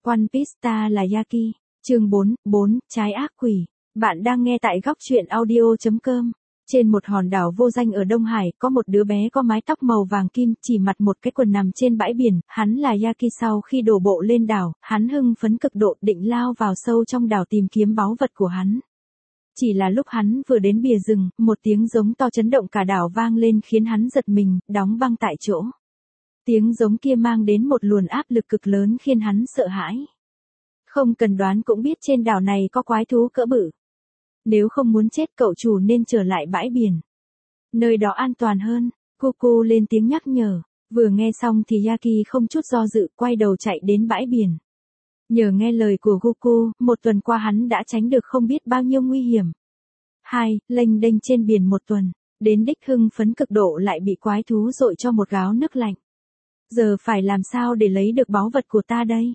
One Piece ta là Yaki. Chương 4, trái ác quỷ. Bạn đang nghe tại góc truyện audio.com. Trên một hòn đảo vô danh ở Đông Hải, có một đứa bé có mái tóc màu vàng kim, chỉ mặc một cái quần nằm trên bãi biển, hắn là Yaki. Sau khi đổ bộ lên đảo, hắn hưng phấn cực độ định lao vào sâu trong đảo tìm kiếm báu vật của hắn. Chỉ là lúc hắn vừa đến bìa rừng, một tiếng giống to chấn động cả đảo vang lên khiến hắn giật mình, đóng băng tại chỗ. Tiếng giống kia mang đến một luồng áp lực cực lớn khiến hắn sợ hãi. Không cần đoán cũng biết trên đảo này có quái thú cỡ bự. Nếu không muốn chết cậu chủ nên trở lại bãi biển. Nơi đó an toàn hơn, Goku lên tiếng nhắc nhở. Vừa nghe xong thì Yaki không chút do dự quay đầu chạy đến bãi biển. Nhờ nghe lời của Goku, một tuần qua hắn đã tránh được không biết bao nhiêu nguy hiểm. Lênh đênh trên biển một tuần, đến đích hưng phấn cực độ lại bị quái thú dội cho một gáo nước lạnh. Giờ phải làm sao để lấy được báu vật của ta đây?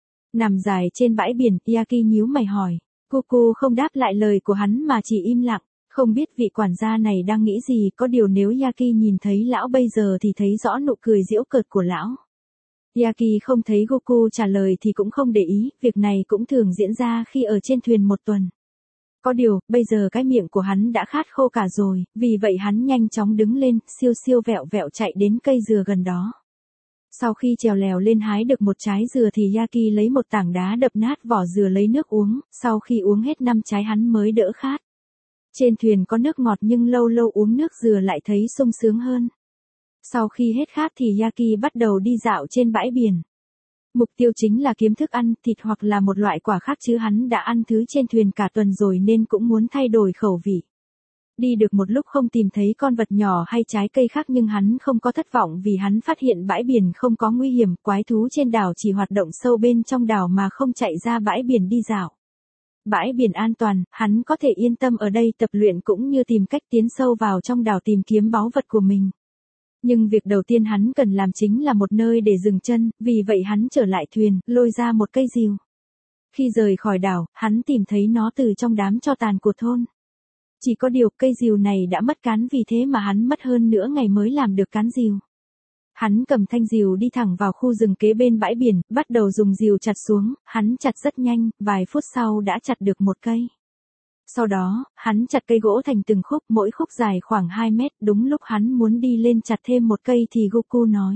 Nằm dài trên bãi biển, Yaki nhíu mày hỏi. Goku không đáp lại lời của hắn mà chỉ im lặng, không biết vị quản gia này đang nghĩ gì, có điều nếu Yaki nhìn thấy lão bây giờ thì thấy rõ nụ cười giễu cợt của lão. Yaki không thấy Goku trả lời thì cũng không để ý, việc này cũng thường diễn ra khi ở trên thuyền một tuần. Có điều, bây giờ cái miệng của hắn đã khát khô cả rồi, vì vậy hắn nhanh chóng đứng lên, siêu siêu vẹo vẹo chạy đến cây dừa gần đó. Sau khi trèo lèo lên hái được một trái dừa thì Yaki lấy một tảng đá đập nát vỏ dừa lấy nước uống, sau khi uống hết 5 trái hắn mới đỡ khát. Trên thuyền có nước ngọt nhưng lâu lâu uống nước dừa lại thấy sung sướng hơn. Sau khi hết khát thì Yaki bắt đầu đi dạo trên bãi biển. Mục tiêu chính là kiếm thức ăn, thịt hoặc là một loại quả khác chứ hắn đã ăn thứ trên thuyền cả tuần rồi nên cũng muốn thay đổi khẩu vị. Đi được một lúc không tìm thấy con vật nhỏ hay trái cây khác nhưng hắn không có thất vọng vì hắn phát hiện bãi biển không có nguy hiểm, quái thú trên đảo chỉ hoạt động sâu bên trong đảo mà không chạy ra bãi biển đi dạo. Bãi biển an toàn, hắn có thể yên tâm ở đây tập luyện cũng như tìm cách tiến sâu vào trong đảo tìm kiếm báu vật của mình. Nhưng việc đầu tiên hắn cần làm chính là một nơi để dừng chân, vì vậy hắn trở lại thuyền, lôi ra một cây rìu. Khi rời khỏi đảo, hắn tìm thấy nó từ trong đám tro tàn của thôn. Chỉ có điều cây rìu này đã mất cán vì thế mà hắn mất hơn nửa ngày mới làm được cán rìu. Hắn cầm thanh rìu đi thẳng vào khu rừng kế bên bãi biển, bắt đầu dùng rìu chặt xuống, hắn chặt rất nhanh, vài phút sau đã chặt được một cây. Sau đó, hắn chặt cây gỗ thành từng khúc, mỗi khúc dài khoảng 2 mét, đúng lúc hắn muốn đi lên chặt thêm một cây thì Goku nói.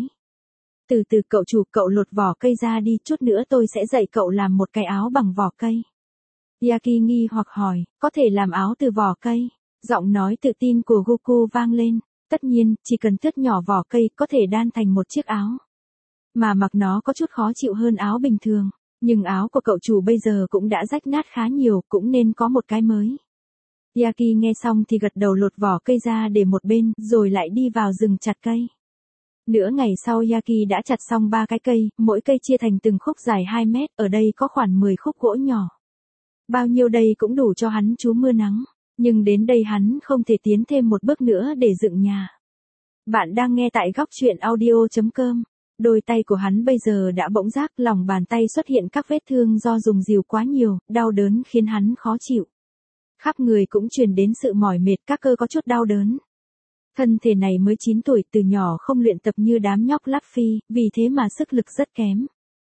Từ từ cậu chủ, cậu lột vỏ cây ra đi, chút nữa tôi sẽ dạy cậu làm một cái áo bằng vỏ cây. Yaki nghi hoặc hỏi, có thể làm áo từ vỏ cây? Giọng nói tự tin của Goku vang lên, tất nhiên, chỉ cần tước nhỏ vỏ cây có thể đan thành một chiếc áo. Mà mặc nó có chút khó chịu hơn áo bình thường, nhưng áo của cậu chủ bây giờ cũng đã rách nát khá nhiều, cũng nên có một cái mới. Yaki nghe xong thì gật đầu lột vỏ cây ra để một bên, rồi lại đi vào rừng chặt cây. Nửa ngày sau Yaki đã chặt xong 3 cái cây, mỗi cây chia thành từng khúc dài 2 mét, ở đây có khoảng 10 khúc gỗ nhỏ. Bao nhiêu đây cũng đủ cho hắn trú mưa nắng, nhưng đến đây hắn không thể tiến thêm một bước nữa để dựng nhà. Bạn đang nghe tại góc truyện audio.com. Đôi tay của hắn bây giờ đã bỗng rác, lòng bàn tay xuất hiện các vết thương do dùng rìu quá nhiều, đau đớn khiến hắn khó chịu. Khắp người cũng truyền đến sự mỏi mệt, các cơ có chút đau đớn. Thân thể này mới 9 tuổi, từ nhỏ không luyện tập như đám nhóc Luffy, vì thế mà sức lực rất kém.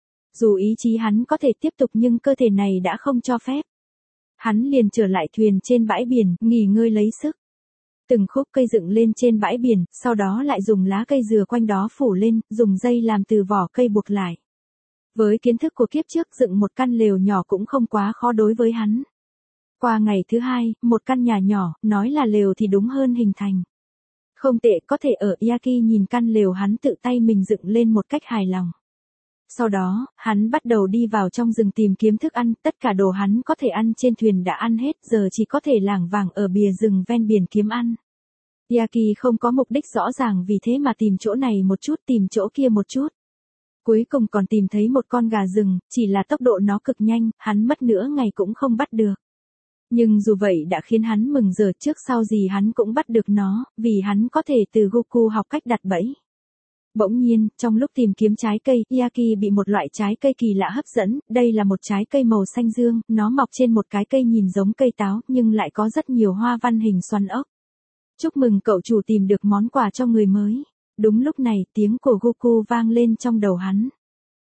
Dù ý chí hắn có thể tiếp tục nhưng cơ thể này đã không cho phép. Hắn liền trở lại thuyền trên bãi biển, nghỉ ngơi lấy sức. Từng khúc cây dựng lên trên bãi biển, sau đó lại dùng lá cây dừa quanh đó phủ lên, dùng dây làm từ vỏ cây buộc lại. Với kiến thức của kiếp trước, dựng một căn lều nhỏ cũng không quá khó đối với hắn. Qua ngày thứ 2, một căn nhà nhỏ, nói là lều thì đúng hơn hình thành. Không tệ, có thể ở. Yaki nhìn căn lều hắn tự tay mình dựng lên một cách hài lòng. Sau đó, hắn bắt đầu đi vào trong rừng tìm kiếm thức ăn, tất cả đồ hắn có thể ăn trên thuyền đã ăn hết, giờ chỉ có thể lảng vảng ở bìa rừng ven biển kiếm ăn. Yaki không có mục đích rõ ràng vì thế mà tìm chỗ này một chút, tìm chỗ kia một chút. Cuối cùng còn tìm thấy một con gà rừng, chỉ là tốc độ nó cực nhanh, hắn mất nửa ngày cũng không bắt được. Nhưng dù vậy đã khiến hắn mừng rỡ, trước sau gì hắn cũng bắt được nó, vì hắn có thể từ Goku học cách đặt bẫy. Bỗng nhiên, trong lúc tìm kiếm trái cây, Yaki bị một loại trái cây kỳ lạ hấp dẫn, đây là một trái cây màu xanh dương, nó mọc trên một cái cây nhìn giống cây táo, nhưng lại có rất nhiều hoa văn hình xoắn ốc. Chúc mừng cậu chủ tìm được món quà cho người mới. Đúng lúc này, tiếng của Goku vang lên trong đầu hắn.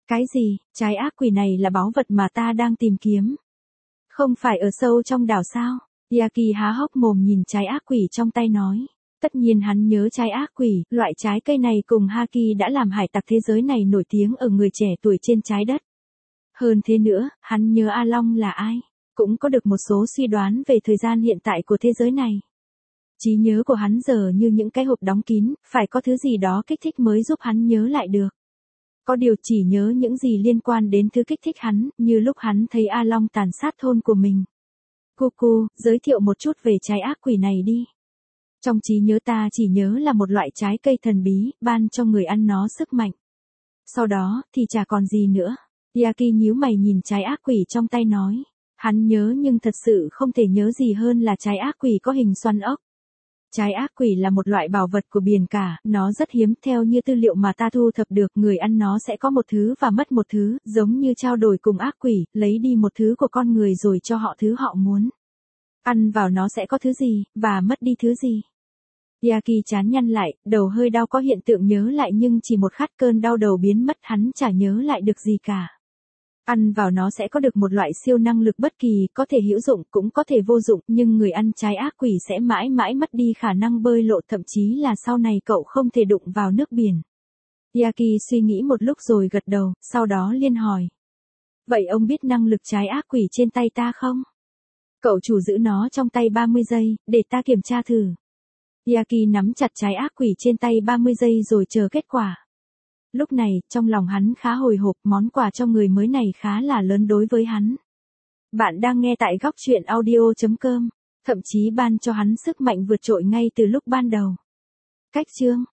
Cái gì, trái ác quỷ này là báu vật mà ta đang tìm kiếm. Không phải ở sâu trong đảo sao? Yaki há hốc mồm nhìn trái ác quỷ trong tay nói. Tất nhiên hắn nhớ trái ác quỷ, loại trái cây này cùng Haki đã làm hải tặc thế giới này nổi tiếng ở người trẻ tuổi trên trái đất. Hơn thế nữa, hắn nhớ A Long là ai, cũng có được một số suy đoán về thời gian hiện tại của thế giới này. Trí nhớ của hắn giờ như những cái hộp đóng kín, phải có thứ gì đó kích thích mới giúp hắn nhớ lại được. Có điều chỉ nhớ những gì liên quan đến thứ kích thích hắn, như lúc hắn thấy A Long tàn sát thôn của mình. Cucu, giới thiệu một chút về trái ác quỷ này đi. Trong trí nhớ ta chỉ nhớ là một loại trái cây thần bí, ban cho người ăn nó sức mạnh. Sau đó, thì chả còn gì nữa. Yaki nhíu mày nhìn trái ác quỷ trong tay nói. Hắn nhớ nhưng thật sự không thể nhớ gì hơn là trái ác quỷ có hình xoắn ốc. Trái ác quỷ là một loại bảo vật của biển cả, nó rất hiếm, theo như tư liệu mà ta thu thập được, người ăn nó sẽ có một thứ và mất một thứ, giống như trao đổi cùng ác quỷ, lấy đi một thứ của con người rồi cho họ thứ họ muốn. Ăn vào nó sẽ có thứ gì, và mất đi thứ gì. Yaki chán nhăn lại, đầu hơi đau, có hiện tượng nhớ lại nhưng chỉ một khắc cơn đau đầu biến mất, hắn chả nhớ lại được gì cả. Ăn vào nó sẽ có được một loại siêu năng lực bất kỳ, có thể hữu dụng, cũng có thể vô dụng, nhưng người ăn trái ác quỷ sẽ mãi mãi mất đi khả năng bơi lội, thậm chí là sau này cậu không thể đụng vào nước biển. Yaki suy nghĩ một lúc rồi gật đầu, sau đó liên hỏi. Vậy ông biết năng lực trái ác quỷ trên tay ta không? Cậu chủ giữ nó trong tay 30 giây, để ta kiểm tra thử. Yaki nắm chặt trái ác quỷ trên tay 30 giây rồi chờ kết quả. Lúc này, trong lòng hắn khá hồi hộp, món quà cho người mới này khá là lớn đối với hắn. Bạn đang nghe tại góc truyện audio.com, thậm chí ban cho hắn sức mạnh vượt trội ngay từ lúc ban đầu. Cách chương